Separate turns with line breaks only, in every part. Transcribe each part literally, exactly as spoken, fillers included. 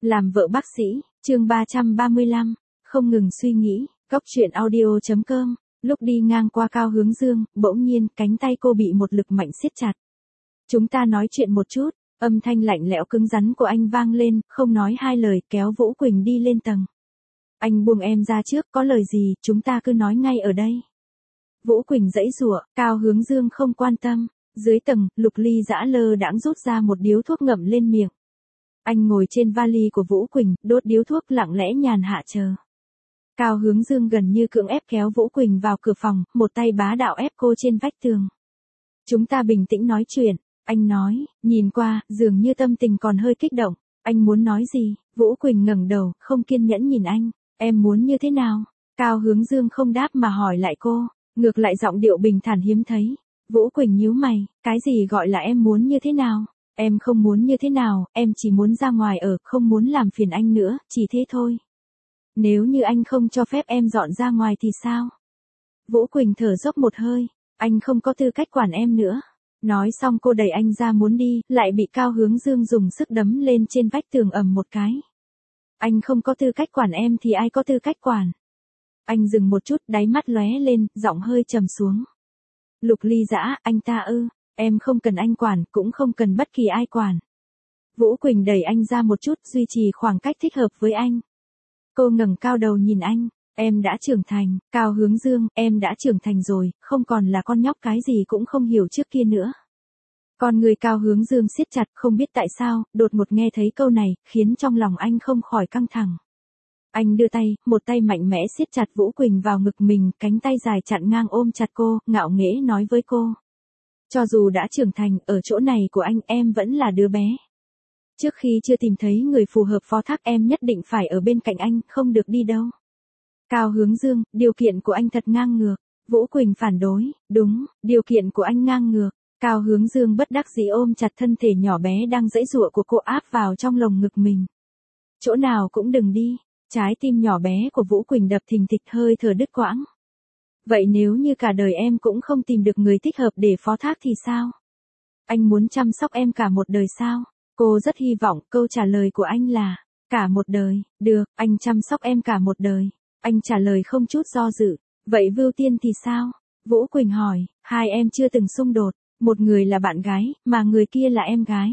Làm vợ bác sĩ, chương ba trăm ba mươi lăm, không ngừng suy nghĩ, góc truyện audio chấm com. Lúc đi ngang qua Cao Hướng Dương, bỗng nhiên cánh tay cô bị một lực mạnh siết chặt. Chúng ta nói chuyện một chút, âm thanh lạnh lẽo cứng rắn của anh vang lên, không nói hai lời kéo Vũ Quỳnh đi lên tầng. Anh buông em ra trước, có lời gì, chúng ta cứ nói ngay ở đây. Vũ Quỳnh giãy giụa, Cao Hướng Dương không quan tâm. Dưới tầng, Lục Ly dã lơ đãng rút ra một điếu thuốc ngậm lên miệng. Anh ngồi trên vali của Vũ Quỳnh, đốt điếu thuốc lặng lẽ nhàn hạ chờ. Cao Hướng Dương gần như cưỡng ép kéo Vũ Quỳnh vào cửa phòng, một tay bá đạo ép cô trên vách tường. Chúng ta bình tĩnh nói chuyện, anh nói, nhìn qua, dường như tâm tình còn hơi kích động. Anh muốn nói gì? Vũ Quỳnh ngẩng đầu, không kiên nhẫn nhìn anh. Em muốn như thế nào? Cao Hướng Dương không đáp mà hỏi lại cô, ngược lại giọng điệu bình thản hiếm thấy. Vũ Quỳnh nhíu mày, cái gì gọi là em muốn như thế nào? Em không muốn như thế nào, em chỉ muốn ra ngoài ở, không muốn làm phiền anh nữa, chỉ thế thôi. Nếu như anh không cho phép em dọn ra ngoài thì sao? Vũ Quỳnh thở dốc một hơi, anh không có tư cách quản em nữa. Nói xong cô đẩy anh ra muốn đi, lại bị Cao Hướng Dương dùng sức đấm lên trên vách tường ầm một cái. Anh không có tư cách quản em thì ai có tư cách quản? Anh dừng một chút, đáy mắt lóe lên, giọng hơi trầm xuống. Lục Ly dã, anh ta ư, em không cần anh quản, cũng không cần bất kỳ ai quản. Vũ Quỳnh đẩy anh ra một chút, duy trì khoảng cách thích hợp với anh. Cô ngẩng cao đầu nhìn anh, em đã trưởng thành, Cao Hướng Dương, em đã trưởng thành rồi, không còn là con nhóc cái gì cũng không hiểu trước kia nữa. Con người Cao Hướng Dương siết chặt, không biết tại sao, đột ngột nghe thấy câu này, khiến trong lòng anh không khỏi căng thẳng. Anh đưa tay, một tay mạnh mẽ siết chặt Vũ Quỳnh vào ngực mình, cánh tay dài chặn ngang ôm chặt cô, ngạo nghễ nói với cô. Cho dù đã trưởng thành, ở chỗ này của anh em vẫn là đứa bé. Trước khi chưa tìm thấy người phù hợp phó thác em nhất định phải ở bên cạnh anh, không được đi đâu. Cao Hướng Dương, điều kiện của anh thật ngang ngược. Vũ Quỳnh phản đối, đúng, điều kiện của anh ngang ngược. Cao Hướng Dương bất đắc dĩ ôm chặt thân thể nhỏ bé đang giãy giụa của cô áp vào trong lồng ngực mình. Chỗ nào cũng đừng đi. Trái tim nhỏ bé của Vũ Quỳnh đập thình thịch, hơi thở đứt quãng. Vậy nếu như cả đời em cũng không tìm được người thích hợp để phó thác thì sao? Anh muốn chăm sóc em cả một đời sao? Cô rất hy vọng câu trả lời của anh là, cả một đời, được, anh chăm sóc em cả một đời. Anh trả lời không chút do dự. Vậy Vưu Tiên thì sao? Vũ Quỳnh hỏi, hai em chưa từng xung đột, một người là bạn gái, mà người kia là em gái.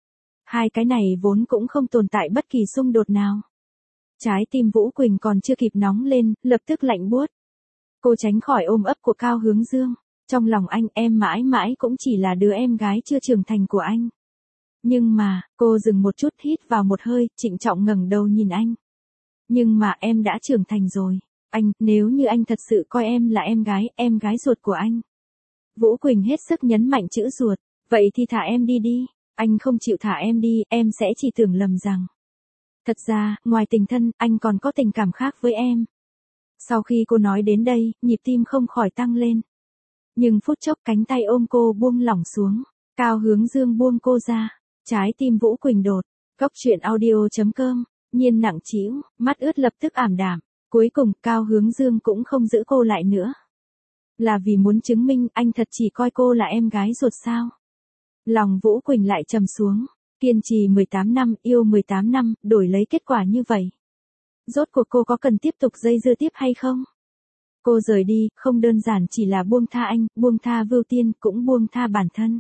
Hai cái này vốn cũng không tồn tại bất kỳ xung đột nào. Trái tim Vũ Quỳnh còn chưa kịp nóng lên, lập tức lạnh buốt. Cô tránh khỏi ôm ấp của Cao Hướng Dương. Trong lòng anh, em mãi mãi cũng chỉ là đứa em gái chưa trưởng thành của anh. Nhưng mà, cô dừng một chút, hít vào một hơi, trịnh trọng ngẩng đầu nhìn anh. Nhưng mà em đã trưởng thành rồi. Anh, nếu như anh thật sự coi em là em gái, em gái ruột của anh. Vũ Quỳnh hết sức nhấn mạnh chữ ruột. Vậy thì thả em đi đi. Anh không chịu thả em đi, em sẽ chỉ tưởng lầm rằng. Thật ra, ngoài tình thân, anh còn có tình cảm khác với em. Sau khi cô nói đến đây, nhịp tim không khỏi tăng lên. Nhưng phút chốc cánh tay ôm cô buông lỏng xuống. Cao Hướng Dương buông cô ra. Trái tim Vũ Quỳnh đột. Góc truyện audio chấm com. Nhiên nặng trĩu, mắt ướt lập tức ảm đạm. Cuối cùng, Cao Hướng Dương cũng không giữ cô lại nữa. Là vì muốn chứng minh anh thật chỉ coi cô là em gái ruột sao? Lòng Vũ Quỳnh lại trầm xuống. Kiên trì mười tám năm, yêu mười tám năm, đổi lấy kết quả như vậy. Rốt cuộc cô có cần tiếp tục dây dưa tiếp hay không? Cô rời đi, không đơn giản chỉ là buông tha anh, buông tha Vưu Tiên, cũng buông tha bản thân.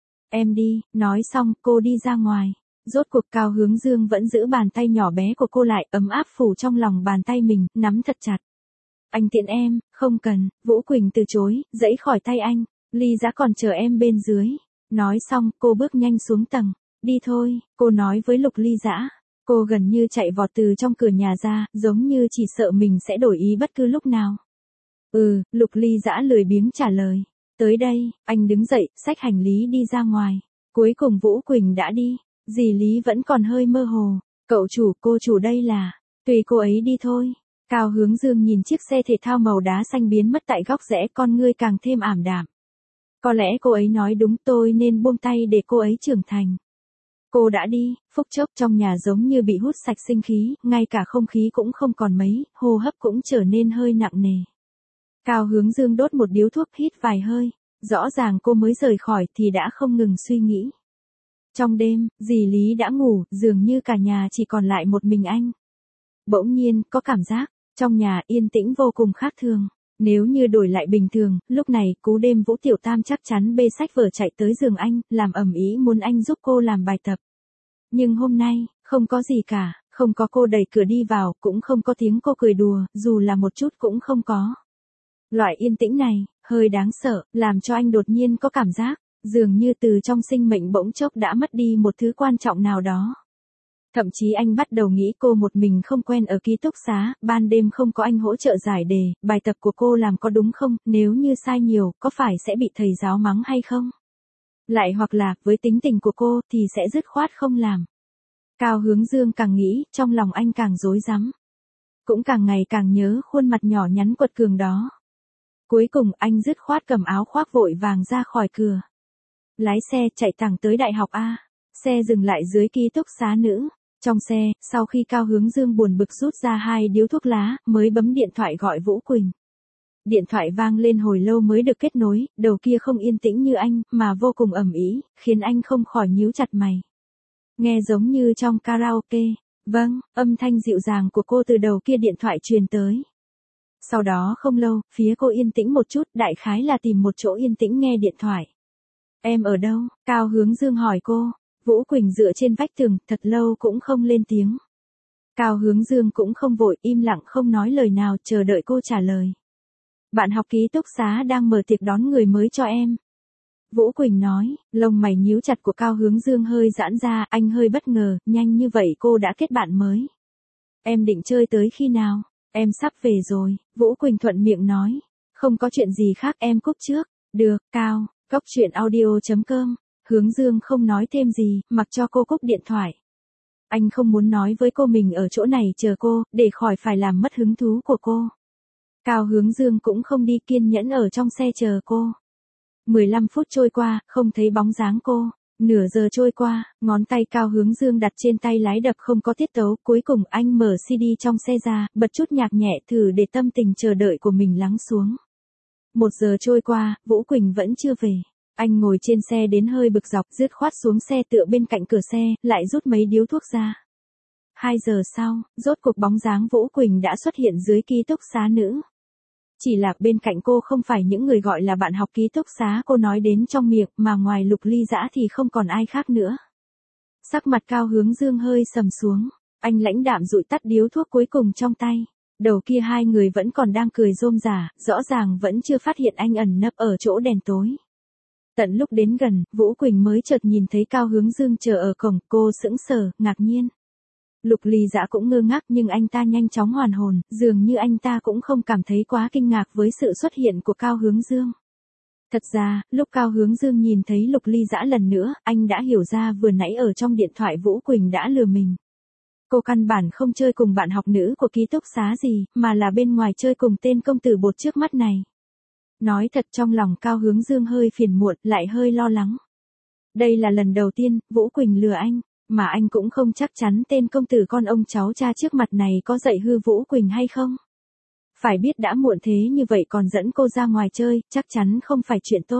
Em đi, nói xong, cô đi ra ngoài. Rốt cuộc Cao Hướng Dương vẫn giữ bàn tay nhỏ bé của cô lại, ấm áp phủ trong lòng bàn tay mình, nắm thật chặt. Anh tiện em, không cần, Vũ Quỳnh từ chối, giãy khỏi tay anh, Ly dã còn chờ em bên dưới. Nói xong, cô bước nhanh xuống tầng. Đi thôi, cô nói với Lục Ly dã. Cô gần như chạy vọt từ trong cửa nhà ra, giống như chỉ sợ mình sẽ đổi ý bất cứ lúc nào. Ừ, Lục Ly dã lười biếng trả lời. Tới đây, anh đứng dậy, xách hành lý đi ra ngoài. Cuối cùng Vũ Quỳnh đã đi. Dì Lý vẫn còn hơi mơ hồ. Cậu chủ, cô chủ đây là. Tùy cô ấy đi thôi. Cao Hướng Dương nhìn chiếc xe thể thao màu đá xanh biến mất tại góc rẽ, con ngươi càng thêm ảm đạm. Có lẽ cô ấy nói đúng, tôi nên buông tay để cô ấy trưởng thành. Cô đã đi, phút chốc trong nhà giống như bị hút sạch sinh khí, ngay cả không khí cũng không còn mấy, hô hấp cũng trở nên hơi nặng nề. Cao Hướng Dương đốt một điếu thuốc, hít vài hơi, rõ ràng cô mới rời khỏi thì đã không ngừng suy nghĩ. Trong đêm, dì Lý đã ngủ, dường như cả nhà chỉ còn lại một mình anh. Bỗng nhiên, có cảm giác, trong nhà yên tĩnh vô cùng khác thường. Nếu như đổi lại bình thường, lúc này, cú đêm Vũ Tiểu Tam chắc chắn bê sách vở chạy tới giường anh, làm ầm ĩ muốn anh giúp cô làm bài tập. Nhưng hôm nay, không có gì cả, không có cô đẩy cửa đi vào, cũng không có tiếng cô cười đùa, dù là một chút cũng không có. Loại yên tĩnh này, hơi đáng sợ, làm cho anh đột nhiên có cảm giác, dường như từ trong sinh mệnh bỗng chốc đã mất đi một thứ quan trọng nào đó. Thậm chí anh bắt đầu nghĩ cô một mình không quen ở ký túc xá, ban đêm không có anh hỗ trợ giải đề, bài tập của cô làm có đúng không, nếu như sai nhiều, có phải sẽ bị thầy giáo mắng hay không? Lại hoặc là, với tính tình của cô, thì sẽ dứt khoát không làm. Cao Hướng Dương càng nghĩ, trong lòng anh càng rối rắm. Cũng càng ngày càng nhớ khuôn mặt nhỏ nhắn quật cường đó. Cuối cùng anh dứt khoát cầm áo khoác vội vàng ra khỏi cửa. Lái xe chạy thẳng tới đại học A. Xe dừng lại dưới ký túc xá nữ. Trong xe, sau khi Cao Hướng Dương buồn bực rút ra hai điếu thuốc lá, mới bấm điện thoại gọi Vũ Quỳnh. Điện thoại vang lên hồi lâu mới được kết nối, đầu kia không yên tĩnh như anh, mà vô cùng ầm ĩ, khiến anh không khỏi nhíu chặt mày. Nghe giống như trong karaoke. Vâng, âm thanh dịu dàng của cô từ đầu kia điện thoại truyền tới. Sau đó không lâu, phía cô yên tĩnh một chút, đại khái là tìm một chỗ yên tĩnh nghe điện thoại. Em ở đâu? Cao Hướng Dương hỏi cô. Vũ Quỳnh dựa trên vách tường, thật lâu cũng không lên tiếng. Cao Hướng Dương cũng không vội, im lặng không nói lời nào, chờ đợi cô trả lời. Bạn học ký túc xá đang mở tiệc đón người mới cho em. Vũ Quỳnh nói, lông mày nhíu chặt của Cao Hướng Dương hơi giãn ra, anh hơi bất ngờ, nhanh như vậy cô đã kết bạn mới. Em định chơi tới khi nào? Em sắp về rồi, Vũ Quỳnh thuận miệng nói. Không có chuyện gì khác em cúp trước. Được, Cao, cốc truyện audio chấm com. Hướng Dương không nói thêm gì, mặc cho cô cúp điện thoại. Anh không muốn nói với cô mình ở chỗ này chờ cô, để khỏi phải làm mất hứng thú của cô. Cao Hướng Dương cũng không đi, kiên nhẫn ở trong xe chờ cô. mười lăm phút trôi qua, không thấy bóng dáng cô. Nửa giờ trôi qua, ngón tay Cao Hướng Dương đặt trên tay lái đập không có tiết tấu, cuối cùng anh mở xê đê trong xe ra, bật chút nhạc nhẹ thử để tâm tình chờ đợi của mình lắng xuống. Một giờ trôi qua, Vũ Quỳnh vẫn chưa về. Anh ngồi trên xe đến hơi bực dọc, dứt khoát xuống xe tựa bên cạnh cửa xe, lại rút mấy điếu thuốc ra. Hai giờ sau, rốt cuộc bóng dáng Vũ Quỳnh đã xuất hiện dưới ký túc xá nữ. Chỉ là bên cạnh cô không phải những người gọi là bạn học ký túc xá cô nói đến trong miệng, mà ngoài Lục Ly Dã thì không còn ai khác nữa. Sắc mặt Cao Hướng Dương hơi sầm xuống, anh lãnh đạm dụi tắt điếu thuốc cuối cùng trong tay. Đầu kia hai người vẫn còn đang cười rôm rả, rõ ràng vẫn chưa phát hiện anh ẩn nấp ở chỗ đèn tối. Tận lúc đến gần, Vũ Quỳnh mới chợt nhìn thấy Cao Hướng Dương chờ ở cổng, cô sững sờ, ngạc nhiên. Lục Ly Dã cũng ngơ ngác nhưng anh ta nhanh chóng hoàn hồn, dường như anh ta cũng không cảm thấy quá kinh ngạc với sự xuất hiện của Cao Hướng Dương. Thật ra, lúc Cao Hướng Dương nhìn thấy Lục Ly Dã lần nữa, anh đã hiểu ra vừa nãy ở trong điện thoại Vũ Quỳnh đã lừa mình. Cô căn bản không chơi cùng bạn học nữ của ký túc xá gì, mà là bên ngoài chơi cùng tên công tử bột trước mắt này. Nói thật trong lòng Cao Hướng Dương hơi phiền muộn, lại hơi lo lắng. Đây là lần đầu tiên, Vũ Quỳnh lừa anh, mà anh cũng không chắc chắn tên công tử con ông cháu cha trước mặt này có dạy hư Vũ Quỳnh hay không. Phải biết đã muộn thế như vậy còn dẫn cô ra ngoài chơi, chắc chắn không phải chuyện tốt.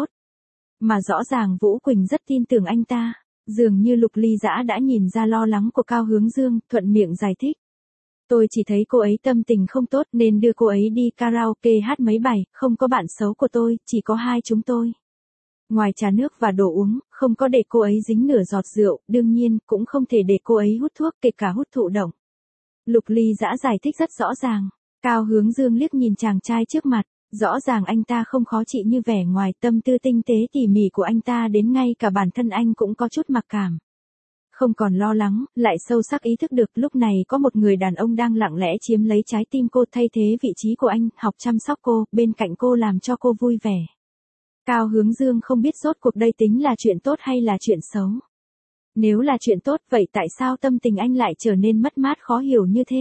Mà rõ ràng Vũ Quỳnh rất tin tưởng anh ta, dường như Lục Ly Dã đã nhìn ra lo lắng của Cao Hướng Dương, thuận miệng giải thích. Tôi chỉ thấy cô ấy tâm tình không tốt nên đưa cô ấy đi karaoke hát mấy bài, không có bạn xấu của tôi, chỉ có hai chúng tôi. Ngoài trà nước và đồ uống, không có để cô ấy dính nửa giọt rượu, đương nhiên, cũng không thể để cô ấy hút thuốc, kể cả hút thụ động. Lục Ly Dã giải thích rất rõ ràng. Cao Hướng Dương liếc nhìn chàng trai trước mặt, rõ ràng anh ta không khó trị như vẻ ngoài, tâm tư tinh tế tỉ mỉ của anh ta đến ngay cả bản thân anh cũng có chút mặc cảm. Không còn lo lắng, lại sâu sắc ý thức được lúc này có một người đàn ông đang lặng lẽ chiếm lấy trái tim cô, thay thế vị trí của anh, học chăm sóc cô, bên cạnh cô làm cho cô vui vẻ. Cao Hướng Dương không biết rốt cuộc đây tính là chuyện tốt hay là chuyện xấu. Nếu là chuyện tốt, vậy tại sao tâm tình anh lại trở nên mất mát khó hiểu như thế?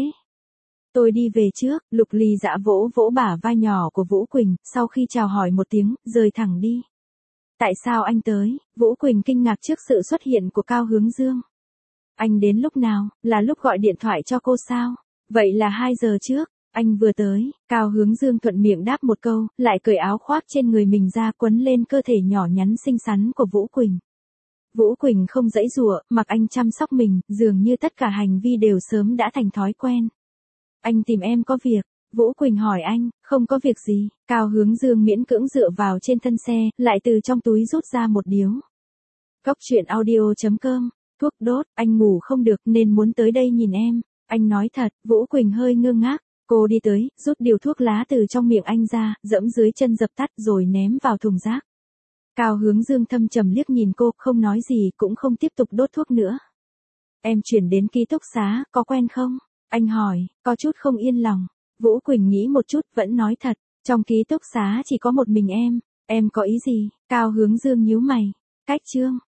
Tôi đi về trước, Lục Ly Dã vỗ vỗ bả vai nhỏ của Vũ Quỳnh, sau khi chào hỏi một tiếng, rời thẳng đi. Tại sao anh tới? Vũ Quỳnh kinh ngạc trước sự xuất hiện của Cao Hướng Dương. Anh đến lúc nào? Là lúc gọi điện thoại cho cô sao? Vậy là hai giờ trước. Anh vừa tới. Cao Hướng Dương thuận miệng đáp một câu, lại cởi áo khoác trên người mình ra quấn lên cơ thể nhỏ nhắn xinh xắn của Vũ Quỳnh. Vũ Quỳnh không giãy giụa, mặc anh chăm sóc mình, dường như tất cả hành vi đều sớm đã thành thói quen. Anh tìm em có việc. Vũ Quỳnh hỏi anh, không có việc gì. Cao Hướng Dương miễn cưỡng dựa vào trên thân xe, lại từ trong túi rút ra một điếu. Cốc truyện audio chấm com, thuốc đốt, anh ngủ không được nên muốn tới đây nhìn em. Anh nói thật, Vũ Quỳnh hơi ngơ ngác. Cô đi tới, rút điều thuốc lá từ trong miệng anh ra, dẫm dưới chân dập tắt rồi ném vào thùng rác. Cao Hướng Dương thâm trầm liếc nhìn cô, không nói gì, cũng không tiếp tục đốt thuốc nữa. Em chuyển đến ký túc xá, có quen không? Anh hỏi, có chút không yên lòng. Vũ Quỳnh nghĩ một chút, vẫn nói thật, trong ký túc xá chỉ có một mình em, em có ý gì? Cao Hướng Dương nhíu mày, cách Trương,